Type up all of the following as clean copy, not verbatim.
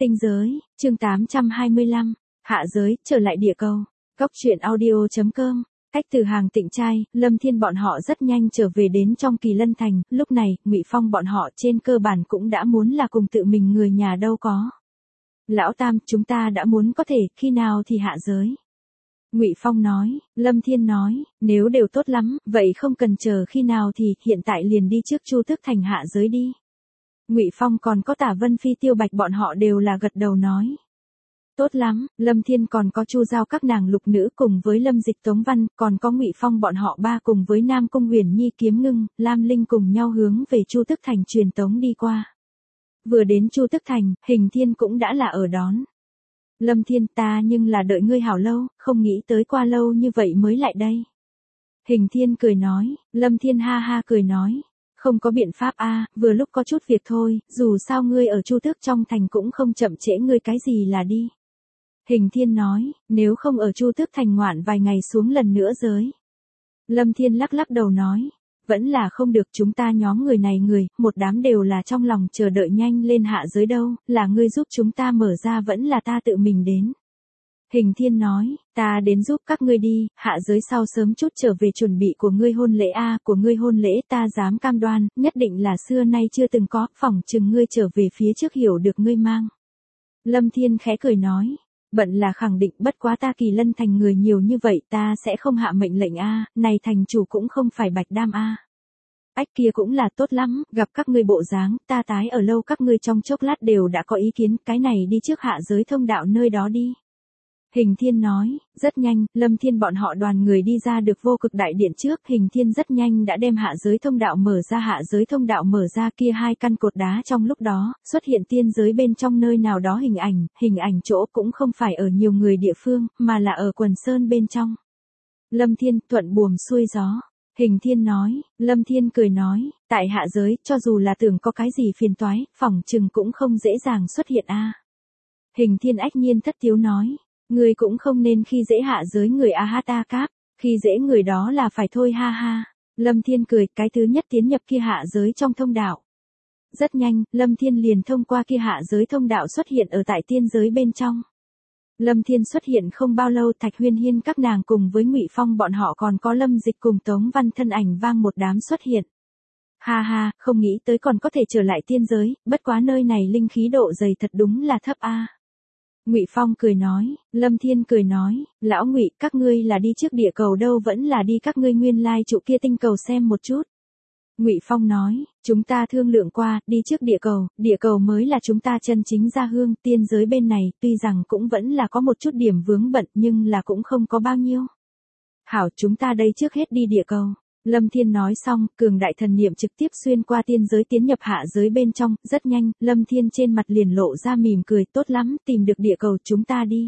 Tinh giới, chương 825, hạ giới, trở lại địa cầu. Góc truyện audio.com. Cách từ hàng Tịnh trai, Lâm Thiên bọn họ rất nhanh trở về đến trong Kỳ Lân Thành, lúc này, Ngụy Phong bọn họ trên cơ bản cũng đã muốn là cùng tự mình người nhà đâu có. Lão Tam, chúng ta đã muốn có thể, khi nào thì hạ giới. Ngụy Phong nói, Lâm Thiên nói, nếu đều tốt lắm, vậy không cần chờ khi nào thì, hiện tại liền đi trước Chu Tước Thành hạ giới đi. Ngụy Phong còn có Tả Vân Phi Tiêu Bạch bọn họ đều là gật đầu nói. Tốt lắm, Lâm Thiên còn có Chu Giao các nàng lục nữ cùng với Lâm Dịch Tống Văn, còn có Ngụy Phong bọn họ ba cùng với Nam Cung Huyền Nhi Kiếm Ngưng, Lam Linh cùng nhau hướng về Chu Tước Thành truyền tống đi qua. Vừa đến Chu Tước Thành, Hình Thiên cũng đã là ở đón. Lâm Thiên, ta nhưng là đợi ngươi hảo lâu, không nghĩ tới qua lâu như vậy mới lại đây. Hình Thiên cười nói, Lâm Thiên ha ha cười nói. Không có biện pháp a, vừa lúc có chút việc thôi, dù sao ngươi ở Chu Tước trong thành cũng không chậm trễ ngươi cái gì là đi. Hình Thiên nói, nếu không ở Chu Tước thành ngoạn vài ngày xuống lần nữa giới. Lâm Thiên lắc lắc đầu nói, vẫn là không được, chúng ta nhóm người này một đám đều là trong lòng chờ đợi nhanh lên hạ giới đâu, là ngươi giúp chúng ta mở ra vẫn là ta tự mình đến. Hình Thiên nói, ta đến giúp các ngươi đi, hạ giới sau sớm chút trở về chuẩn bị của ngươi hôn lễ của ngươi hôn lễ ta dám cam đoan, nhất định là xưa nay chưa từng có, phỏng chừng ngươi trở về phía trước hiểu được ngươi mang. Lâm Thiên khẽ cười nói, bận là khẳng định, bất quá ta Kỳ Lân thành người nhiều như vậy ta sẽ không hạ mệnh lệnh này thành chủ cũng không phải Bạch Đam Ách kia cũng là tốt lắm, gặp các ngươi bộ dáng, ta tái ở lâu các ngươi trong chốc lát đều đã có ý kiến, cái này đi trước hạ giới thông đạo nơi đó đi. Hình Thiên nói, rất nhanh, Lâm Thiên bọn họ đoàn người đi ra được vô cực đại điện trước, Hình Thiên rất nhanh đã đem hạ giới thông đạo mở ra, hạ giới thông đạo mở ra kia hai căn cột đá trong lúc đó, xuất hiện tiên giới bên trong nơi nào đó hình ảnh chỗ cũng không phải ở nhiều người địa phương, mà là ở quần sơn bên trong. Lâm Thiên, thuận buồm xuôi gió. Hình Thiên nói, Lâm Thiên cười nói, tại hạ giới, cho dù là tưởng có cái gì phiền toái, phỏng chừng cũng không dễ dàng xuất hiện Hình Thiên ách nhiên thất thiếu nói. Ngươi cũng không nên khi dễ hạ giới người cáp, khi dễ người đó là phải thôi ha ha. Lâm Thiên cười, cái thứ nhất tiến nhập kia hạ giới trong thông đạo. Rất nhanh, Lâm Thiên liền thông qua kia hạ giới thông đạo xuất hiện ở tại tiên giới bên trong. Lâm Thiên xuất hiện không bao lâu, Thạch Huyên Hiên các nàng cùng với Ngụy Phong bọn họ còn có Lâm Dịch cùng Tống Văn thân ảnh vang một đám xuất hiện. Ha ha, không nghĩ tới còn có thể trở lại tiên giới, bất quá nơi này linh khí độ dày thật đúng là thấp Ngụy Phong cười nói, Lâm Thiên cười nói, lão Ngụy, các ngươi là đi trước địa cầu đâu vẫn là đi các ngươi nguyên lai trụ kia tinh cầu xem một chút. Ngụy Phong nói, chúng ta thương lượng qua, đi trước địa cầu mới là chúng ta chân chính gia hương, tiên giới bên này, tuy rằng cũng vẫn là có một chút điểm vướng bận nhưng là cũng không có bao nhiêu. Hảo, chúng ta đây trước hết đi địa cầu. Lâm Thiên nói xong, cường đại thần niệm trực tiếp xuyên qua tiên giới tiến nhập hạ giới bên trong, rất nhanh, Lâm Thiên trên mặt liền lộ ra mỉm cười, tốt lắm, tìm được địa cầu chúng ta đi.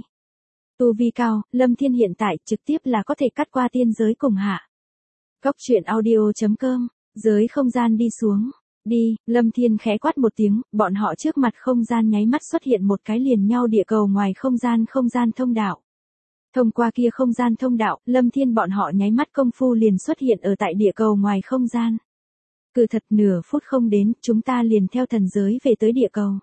Tu vi cao, Lâm Thiên hiện tại trực tiếp là có thể cắt qua tiên giới cùng hạ. Góc truyện audio.com, giới không gian đi xuống, đi, Lâm Thiên khẽ quát một tiếng, bọn họ trước mặt không gian nháy mắt xuất hiện một cái liền nhau địa cầu ngoài không gian thông đạo. Thông qua kia không gian thông đạo, Lâm Thiên bọn họ nháy mắt công phu liền xuất hiện ở tại địa cầu ngoài không gian. Cứ thật nửa phút không đến, chúng ta liền theo thần giới về tới địa cầu.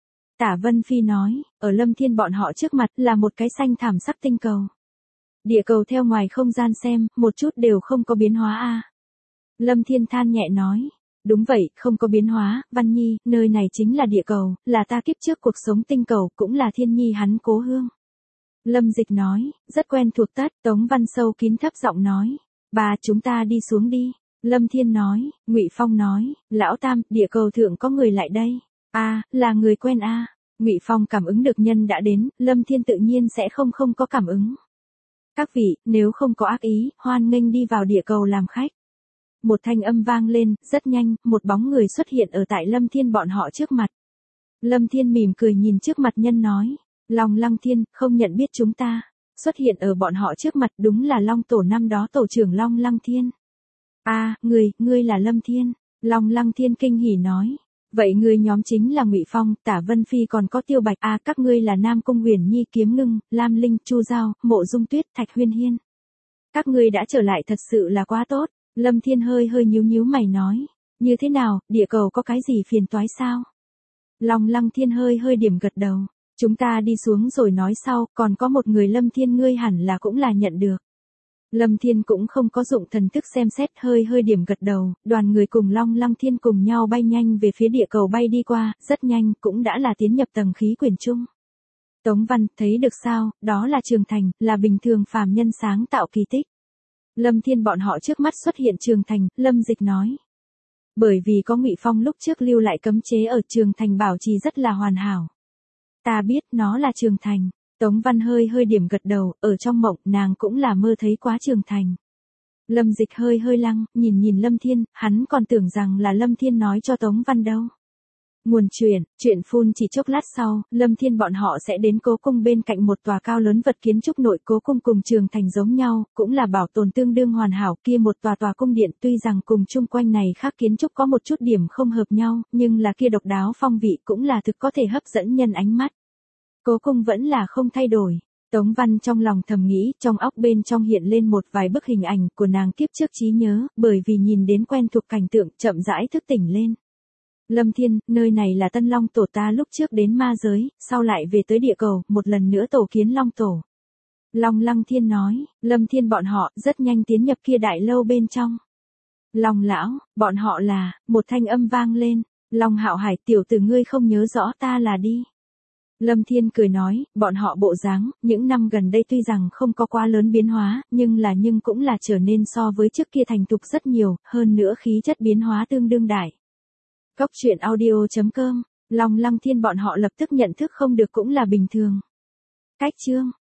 Tả Vân Phi nói, ở Lâm Thiên bọn họ trước mặt là một cái xanh thảm sắc tinh cầu. Địa cầu theo ngoài không gian xem, một chút đều không có biến hóa Lâm Thiên than nhẹ nói, đúng vậy, không có biến hóa, Văn Nhi, nơi này chính là địa cầu, là ta kiếp trước cuộc sống tinh cầu, cũng là Thiên Nhi hắn cố hương. Lâm Dịch nói, rất quen thuộc tất, Tống Văn sâu kín thấp giọng nói, bà chúng ta đi xuống đi. Lâm Thiên nói, Ngụy Phong nói, lão Tam, địa cầu thượng có người lại đây. Là người quen Ngụy Phong cảm ứng được nhân đã đến, Lâm Thiên tự nhiên sẽ không có cảm ứng. Các vị, nếu không có ác ý, hoan nghênh đi vào địa cầu làm khách. Một thanh âm vang lên, rất nhanh, một bóng người xuất hiện ở tại Lâm Thiên bọn họ trước mặt. Lâm Thiên mỉm cười nhìn trước mặt nhân nói. Long Lăng Thiên, không nhận biết chúng ta. Xuất hiện ở bọn họ trước mặt đúng là Long Tổ năm đó tổ trưởng Long Lăng Thiên. Ngươi là Lâm Thiên. Long Lăng Thiên kinh hỉ nói. Vậy ngươi nhóm chính là Ngụy Phong, Tả Vân Phi còn có Tiêu Bạch. Các ngươi là Nam Cung Huyền Nhi Kiếm Ngưng, Lam Linh, Chu Giao, Mộ Dung Tuyết, Thạch Huyên Hiên. Các ngươi đã trở lại thật sự là quá tốt. Lâm Thiên hơi nhíu mày nói. Như thế nào, địa cầu có cái gì phiền toái sao? Long Lăng Thiên hơi điểm gật đầu. Chúng ta đi xuống rồi nói sau, còn có một người Lâm Thiên ngươi hẳn là cũng là nhận được. Lâm Thiên cũng không có dụng thần thức xem xét, hơi điểm gật đầu, đoàn người cùng Long Lăng Thiên cùng nhau bay nhanh về phía địa cầu bay đi qua, rất nhanh cũng đã là tiến nhập tầng khí quyển chung. Tống Văn, thấy được sao, đó là Trường Thành, là bình thường phàm nhân sáng tạo kỳ tích. Lâm Thiên bọn họ trước mắt xuất hiện Trường Thành, Lâm Dịch nói. Bởi vì có Ngụy Phong lúc trước lưu lại cấm chế ở Trường Thành bảo trì rất là hoàn hảo. Ta biết nó là Trường Thành. Tống Văn hơi điểm gật đầu, ở trong mộng nàng cũng là mơ thấy quá Trường Thành. Lâm Dịch hơi lăng, nhìn Lâm Thiên, hắn còn tưởng rằng là Lâm Thiên nói cho Tống Văn đâu. Nguồn chuyện phun chỉ chốc lát sau, Lâm Thiên bọn họ sẽ đến cố cung bên cạnh một tòa cao lớn vật kiến trúc nội cố cung cùng Trường Thành giống nhau, cũng là bảo tồn tương đương hoàn hảo kia một tòa cung điện tuy rằng cùng chung quanh này khác kiến trúc có một chút điểm không hợp nhau, nhưng là kia độc đáo phong vị cũng là thực có thể hấp dẫn nhân ánh mắt. Cố cung vẫn là không thay đổi. Tống Văn trong lòng thầm nghĩ, trong óc bên trong hiện lên một vài bức hình ảnh của nàng kiếp trước trí nhớ, bởi vì nhìn đến quen thuộc cảnh tượng chậm rãi thức tỉnh lên. Lâm Thiên, nơi này là Tân Long Tổ ta lúc trước đến ma giới, sau lại về tới địa cầu, một lần nữa tổ kiến Long Tổ. Long Lăng Thiên nói, Lâm Thiên bọn họ rất nhanh tiến nhập kia đại lâu bên trong. Long lão, bọn họ là, một thanh âm vang lên, Long Hạo Hải tiểu tử ngươi không nhớ rõ ta là đi. Lâm Thiên cười nói, bọn họ bộ dáng, những năm gần đây tuy rằng không có quá lớn biến hóa, nhưng cũng là trở nên so với trước kia thành thục rất nhiều, hơn nữa khí chất biến hóa tương đương đại. Cốc truyện audio.com, Long Lăng Thiên bọn họ lập tức nhận thức không được cũng là bình thường. Cách chương